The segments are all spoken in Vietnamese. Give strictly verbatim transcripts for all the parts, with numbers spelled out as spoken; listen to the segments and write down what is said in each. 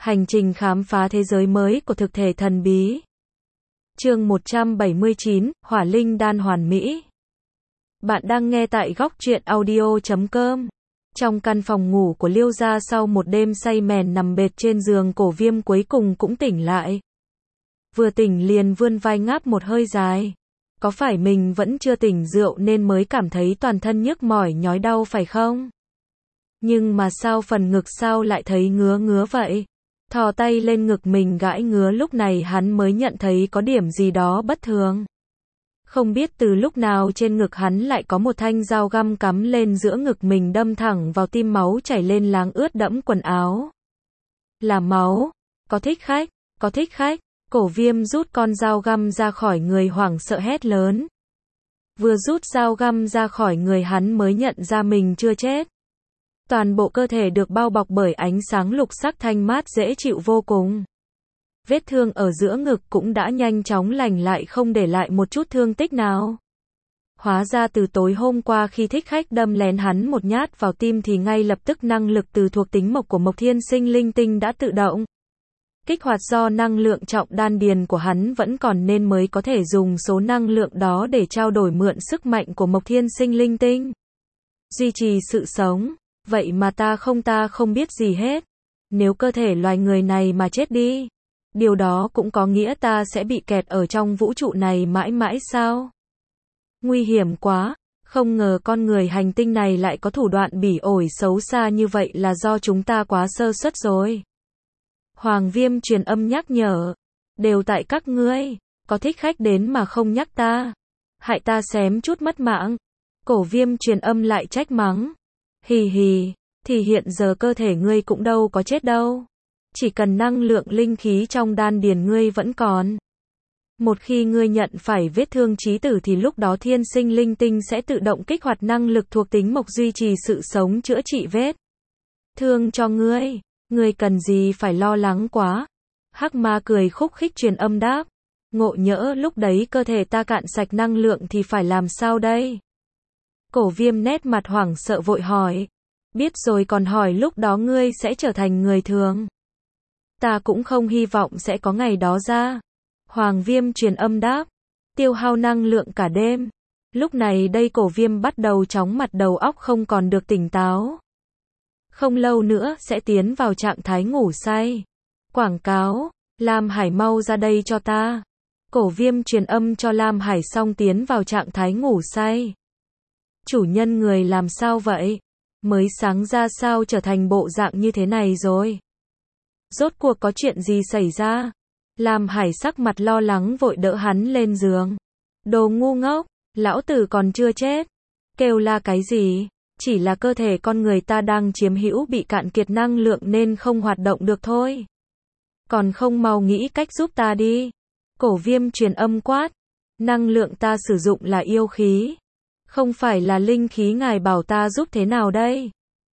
Hành trình khám phá thế giới mới của thực thể thần bí. Chương một trăm bảy mươi chín, Hỏa linh đan hoàn mỹ. Bạn đang nghe tại góc truyện audio chấm com. Trong căn phòng ngủ của Liêu gia sau một đêm say mèn nằm bệt trên giường, Cổ Viêm cuối cùng cũng tỉnh lại. Vừa tỉnh liền vươn vai ngáp một hơi dài. Có phải mình vẫn chưa tỉnh rượu nên mới cảm thấy toàn thân nhức mỏi nhói đau phải không? Nhưng mà sao phần ngực sao lại thấy ngứa ngứa vậy? Thò tay lên ngực mình gãi ngứa, lúc này hắn mới nhận thấy có điểm gì đó bất thường. Không biết từ lúc nào trên ngực hắn lại có một thanh dao găm cắm lên giữa ngực mình, đâm thẳng vào tim, máu chảy lên láng ướt đẫm quần áo. Là máu. Có thích khách, có thích khách. Cổ Viêm rút con dao găm ra khỏi người, hoảng sợ hét lớn. Vừa rút dao găm ra khỏi người hắn mới nhận ra mình chưa chết. Toàn bộ cơ thể được bao bọc bởi ánh sáng lục sắc thanh mát dễ chịu vô cùng. Vết thương ở giữa ngực cũng đã nhanh chóng lành lại, không để lại một chút thương tích nào. Hóa ra từ tối hôm qua khi thích khách đâm lén hắn một nhát vào tim thì ngay lập tức năng lực từ thuộc tính mộc của Mộc Thiên Sinh Linh Tinh đã tự động kích hoạt, do năng lượng trọng đan điền của hắn vẫn còn nên mới có thể dùng số năng lượng đó để trao đổi mượn sức mạnh của Mộc Thiên Sinh Linh Tinh. Duy trì sự sống. Vậy mà ta không ta không biết gì hết. Nếu cơ thể loài người này mà chết đi, điều đó cũng có nghĩa ta sẽ bị kẹt ở trong vũ trụ này mãi mãi sao? Nguy hiểm quá. Không ngờ con người hành tinh này lại có thủ đoạn bỉ ổi xấu xa như vậy, là do chúng ta quá sơ suất rồi. Hoàng Viêm truyền âm nhắc nhở. Đều tại các ngươi. Có thích khách đến mà không nhắc ta. Hại ta xém chút mất mạng. Cổ Viêm truyền âm lại trách mắng. Hì hì, thì hiện giờ cơ thể ngươi cũng đâu có chết đâu. Chỉ cần năng lượng linh khí trong đan điền ngươi vẫn còn. Một khi ngươi nhận phải vết thương chí tử thì lúc đó Thiên Sinh Linh Tinh sẽ tự động kích hoạt năng lực thuộc tính mộc, duy trì sự sống, chữa trị vết thương cho ngươi. Ngươi cần gì phải lo lắng quá. Hắc Ma cười khúc khích truyền âm đáp. Ngộ nhỡ lúc đấy cơ thể ta cạn sạch năng lượng thì phải làm sao đây? Cổ Viêm nét mặt hoảng sợ vội hỏi. Biết rồi, còn hỏi lúc đó ngươi sẽ trở thành người thường. Ta cũng không hy vọng sẽ có ngày đó ra. Hoàng Viêm truyền âm đáp. Tiêu hao năng lượng cả đêm. Lúc này đây Cổ Viêm bắt đầu chóng mặt, đầu óc không còn được tỉnh táo. Không lâu nữa sẽ tiến vào trạng thái ngủ say. Quảng cáo. Lam Hải mau ra đây cho ta. Cổ Viêm truyền âm cho Lam Hải xong tiến vào trạng thái ngủ say. Chủ nhân người làm sao vậy? Mới sáng ra sao trở thành bộ dạng như thế này rồi? Rốt cuộc có chuyện gì xảy ra? Lam Hải sắc mặt lo lắng vội đỡ hắn lên giường. Đồ ngu ngốc, lão tử còn chưa chết. Kêu la cái gì? Chỉ là cơ thể con người ta đang chiếm hữu bị cạn kiệt năng lượng nên không hoạt động được thôi. Còn không mau nghĩ cách giúp ta đi. Cổ Viêm truyền âm quát. Năng lượng ta sử dụng là yêu khí. Không phải là linh khí, ngài bảo ta giúp thế nào đây?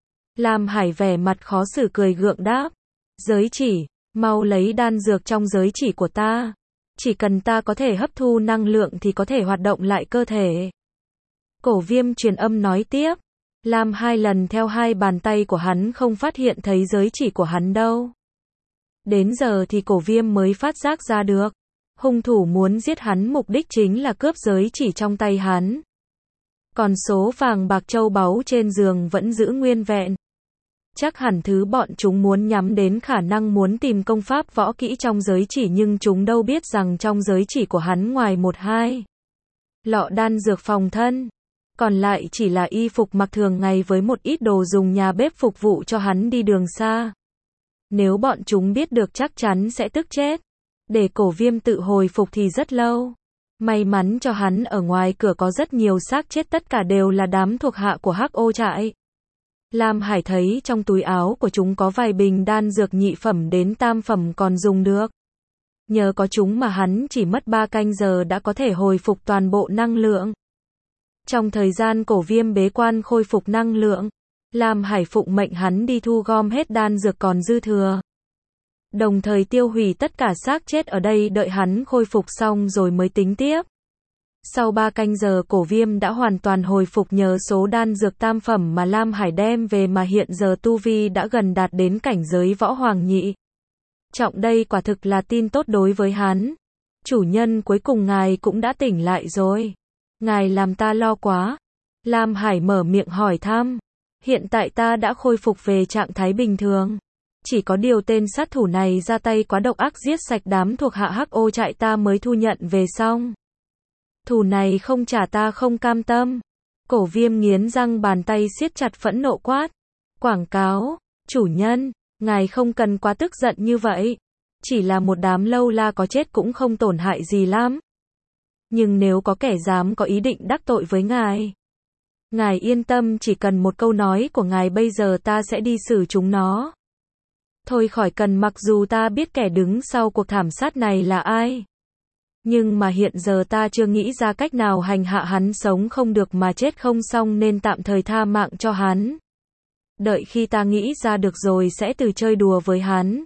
Lam Hải vẻ mặt khó xử cười gượng đáp. Giới chỉ, mau lấy đan dược trong giới chỉ của ta. Chỉ cần ta có thể hấp thu năng lượng thì có thể hoạt động lại cơ thể. Cổ Viêm truyền âm nói tiếp. Lam hai lần theo hai bàn tay của hắn không phát hiện thấy giới chỉ của hắn đâu. Đến giờ thì Cổ Viêm mới phát giác ra được. Hung thủ muốn giết hắn mục đích chính là cướp giới chỉ trong tay hắn. Còn số vàng bạc châu báu trên giường vẫn giữ nguyên vẹn. Chắc hẳn thứ bọn chúng muốn nhắm đến khả năng muốn tìm công pháp võ kỹ trong giới chỉ, nhưng chúng đâu biết rằng trong giới chỉ của hắn ngoài một hai lọ đan dược phòng thân, còn lại chỉ là y phục mặc thường ngày với một ít đồ dùng nhà bếp phục vụ cho hắn đi đường xa. Nếu bọn chúng biết được chắc chắn sẽ tức chết. Để Cổ Viêm tự hồi phục thì rất lâu. May mắn cho hắn ở ngoài cửa có rất nhiều xác chết, tất cả đều là đám thuộc hạ của Hắc Ô trại. Lam Hải thấy trong túi áo của chúng có vài bình đan dược nhị phẩm đến tam phẩm còn dùng được. Nhờ có chúng mà hắn chỉ mất ba canh giờ đã có thể hồi phục toàn bộ năng lượng. Trong thời gian Cổ Viêm bế quan khôi phục năng lượng, Lam Hải phụng mệnh hắn đi thu gom hết đan dược còn dư thừa. Đồng thời tiêu hủy tất cả xác chết ở đây, đợi hắn khôi phục xong rồi mới tính tiếp. Sau ba canh giờ Cổ Viêm đã hoàn toàn hồi phục nhờ số đan dược tam phẩm mà Lam Hải đem về, mà hiện giờ tu vi đã gần đạt đến cảnh giới võ hoàng nhị. Trọng đây quả thực là tin tốt đối với hắn. Chủ nhân, cuối cùng ngài cũng đã tỉnh lại rồi. Ngài làm ta lo quá. Lam Hải mở miệng hỏi thăm. Hiện tại ta đã khôi phục về trạng thái bình thường. Chỉ có điều tên sát thủ này ra tay quá độc ác, giết sạch đám thuộc hạ Hắc Ô trại ta mới thu nhận về xong. Thù này không trả ta không cam tâm. Cổ Viêm nghiến răng, bàn tay siết chặt, phẫn nộ quát. Quảng cáo, chủ nhân, ngài không cần quá tức giận như vậy. Chỉ là một đám lâu la, có chết cũng không tổn hại gì lắm. Nhưng nếu có kẻ dám có ý định đắc tội với ngài, ngài yên tâm, chỉ cần một câu nói của ngài bây giờ ta sẽ đi xử chúng nó. Thôi khỏi cần, mặc dù ta biết kẻ đứng sau cuộc thảm sát này là ai. Nhưng mà hiện giờ ta chưa nghĩ ra cách nào hành hạ hắn sống không được mà chết không xong, nên tạm thời tha mạng cho hắn. Đợi khi ta nghĩ ra được rồi sẽ từ chơi đùa với hắn.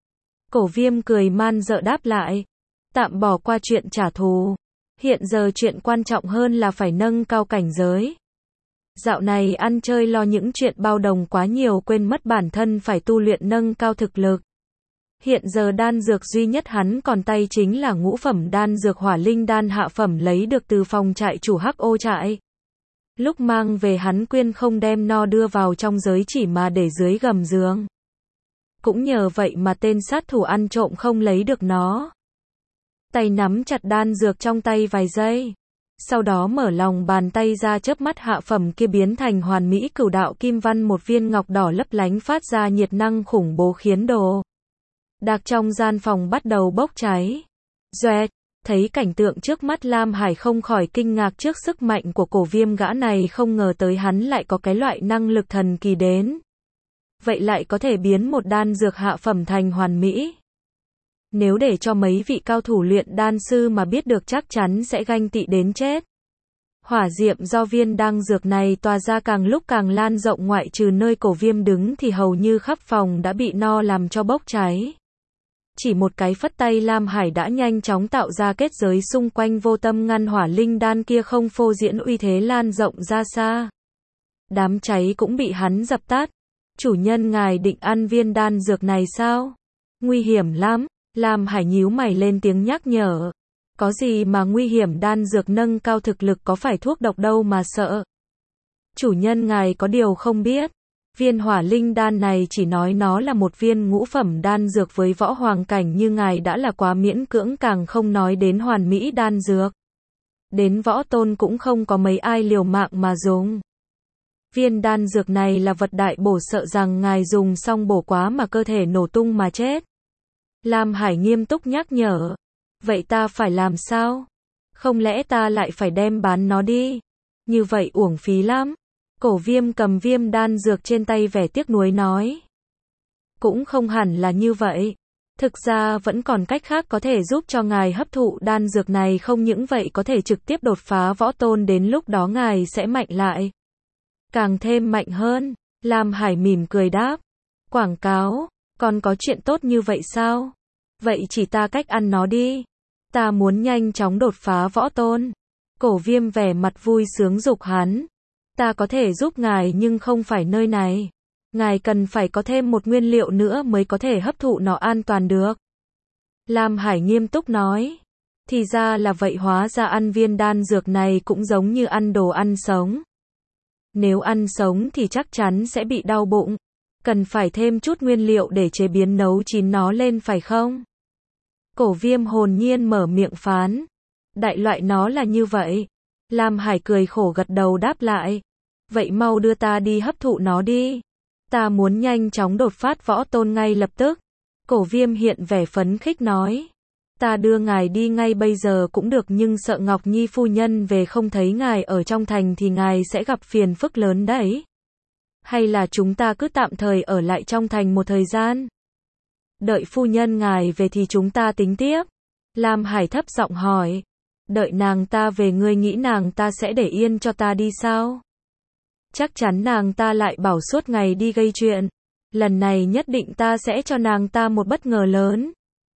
Cổ Viêm cười man dợ đáp lại. Tạm bỏ qua chuyện trả thù. Hiện giờ chuyện quan trọng hơn là phải nâng cao cảnh giới. Dạo này ăn chơi lo những chuyện bao đồng quá nhiều, quên mất bản thân phải tu luyện nâng cao thực lực. Hiện giờ đan dược duy nhất hắn còn tay chính là ngũ phẩm đan dược Hỏa Linh đan hạ phẩm, lấy được từ phòng trại chủ Hắc Ô trại. Lúc mang về hắn quyên không đem no đưa vào trong giới chỉ mà để dưới gầm giường. Cũng nhờ vậy mà tên sát thủ ăn trộm không lấy được nó. Tay nắm chặt đan dược trong tay vài giây. Sau đó mở lòng bàn tay ra, chớp mắt hạ phẩm kia biến thành hoàn mỹ cửu đạo kim văn, một viên ngọc đỏ lấp lánh phát ra nhiệt năng khủng bố khiến đồ đạc trong gian phòng bắt đầu bốc cháy. Doẹt, thấy cảnh tượng trước mắt, Lam Hải không khỏi kinh ngạc trước sức mạnh của Cổ Viêm, gã này không ngờ tới hắn lại có cái loại năng lực thần kỳ đến. Vậy lại có thể biến một đan dược hạ phẩm thành hoàn mỹ. Nếu để cho mấy vị cao thủ luyện đan sư mà biết được chắc chắn sẽ ganh tị đến chết. Hỏa diệm do viên đan dược này tỏa ra càng lúc càng lan rộng, ngoại trừ nơi Cổ Viêm đứng thì hầu như khắp phòng đã bị no làm cho bốc cháy. Chỉ một cái phất tay, Lam Hải đã nhanh chóng tạo ra kết giới xung quanh, vô tâm ngăn hỏa linh đan kia không phô diễn uy thế lan rộng ra xa. Đám cháy cũng bị hắn dập tắt. Chủ nhân, ngài định ăn viên đan dược này sao? Nguy hiểm lắm. Lam Hải nhíu mày lên tiếng nhắc nhở. Có gì mà nguy hiểm, đan dược nâng cao thực lực có phải thuốc độc đâu mà sợ. Chủ nhân, ngài có điều không biết. Viên hỏa linh đan này chỉ nói nó là một viên ngũ phẩm đan dược, với võ hoàng cảnh như ngài đã là quá miễn cưỡng, càng không nói đến hoàn mỹ đan dược. Đến võ tôn cũng không có mấy ai liều mạng mà dùng. Viên đan dược này là vật đại bổ, sợ rằng ngài dùng xong bổ quá mà cơ thể nổ tung mà chết. Lam Hải nghiêm túc nhắc nhở. Vậy ta phải làm sao? Không lẽ ta lại phải đem bán nó đi? Như vậy uổng phí lắm. Cổ Viêm cầm viêm đan dược trên tay, vẻ tiếc nuối nói. Cũng không hẳn là như vậy. Thực ra vẫn còn cách khác có thể giúp cho ngài hấp thụ đan dược này, không những vậy có thể trực tiếp đột phá võ tôn, đến lúc đó ngài sẽ mạnh lại. Càng thêm mạnh hơn. Lam Hải mỉm cười đáp. Quảng cáo, còn có chuyện tốt như vậy sao? Vậy chỉ ta cách ăn nó đi. Ta muốn nhanh chóng đột phá võ tôn. Cổ Viêm vẻ mặt vui sướng giục hắn. Ta có thể giúp ngài nhưng không phải nơi này. Ngài cần phải có thêm một nguyên liệu nữa mới có thể hấp thụ nó an toàn được. Lam Hải nghiêm túc nói. Thì ra là vậy, hóa ra ăn viên đan dược này cũng giống như ăn đồ ăn sống. Nếu ăn sống thì chắc chắn sẽ bị đau bụng. Cần phải thêm chút nguyên liệu để chế biến nấu chín nó lên phải không? Cổ Viêm hồn nhiên mở miệng phán. Đại loại nó là như vậy. Lam Hải cười khổ gật đầu đáp lại. Vậy mau đưa ta đi hấp thụ nó đi. Ta muốn nhanh chóng đột phát võ tôn ngay lập tức. Cổ Viêm hiện vẻ phấn khích nói. Ta đưa ngài đi ngay bây giờ cũng được, nhưng sợ Ngọc Nhi phu nhân về không thấy ngài ở trong thành thì ngài sẽ gặp phiền phức lớn đấy. Hay là chúng ta cứ tạm thời ở lại trong thành một thời gian? Đợi phu nhân ngài về thì chúng ta tính tiếp. Lam Hải thấp giọng hỏi. Đợi nàng ta về, ngươi nghĩ nàng ta sẽ để yên cho ta đi sao? Chắc chắn nàng ta lại bảo suốt ngày đi gây chuyện. Lần này nhất định ta sẽ cho nàng ta một bất ngờ lớn.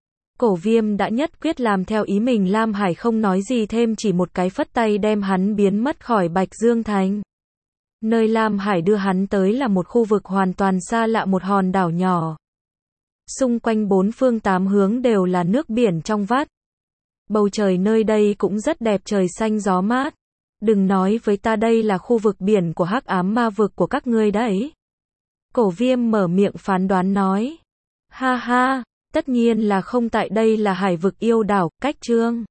Cổ Viêm đã nhất quyết làm theo ý mình. Lam Hải không nói gì thêm, chỉ một cái phất tay đem hắn biến mất khỏi Bạch Dương Thành. Nơi Lam Hải đưa hắn tới là một khu vực hoàn toàn xa lạ, một hòn đảo nhỏ. Xung quanh bốn phương tám hướng đều là nước biển trong vắt. Bầu trời nơi đây cũng rất đẹp, trời xanh gió mát. Đừng nói với ta đây là khu vực biển của hắc ám ma vực của các ngươi đấy. Cổ Viêm mở miệng phán đoán nói. Ha ha, tất nhiên là không, tại đây là hải vực yêu đảo, cách Trương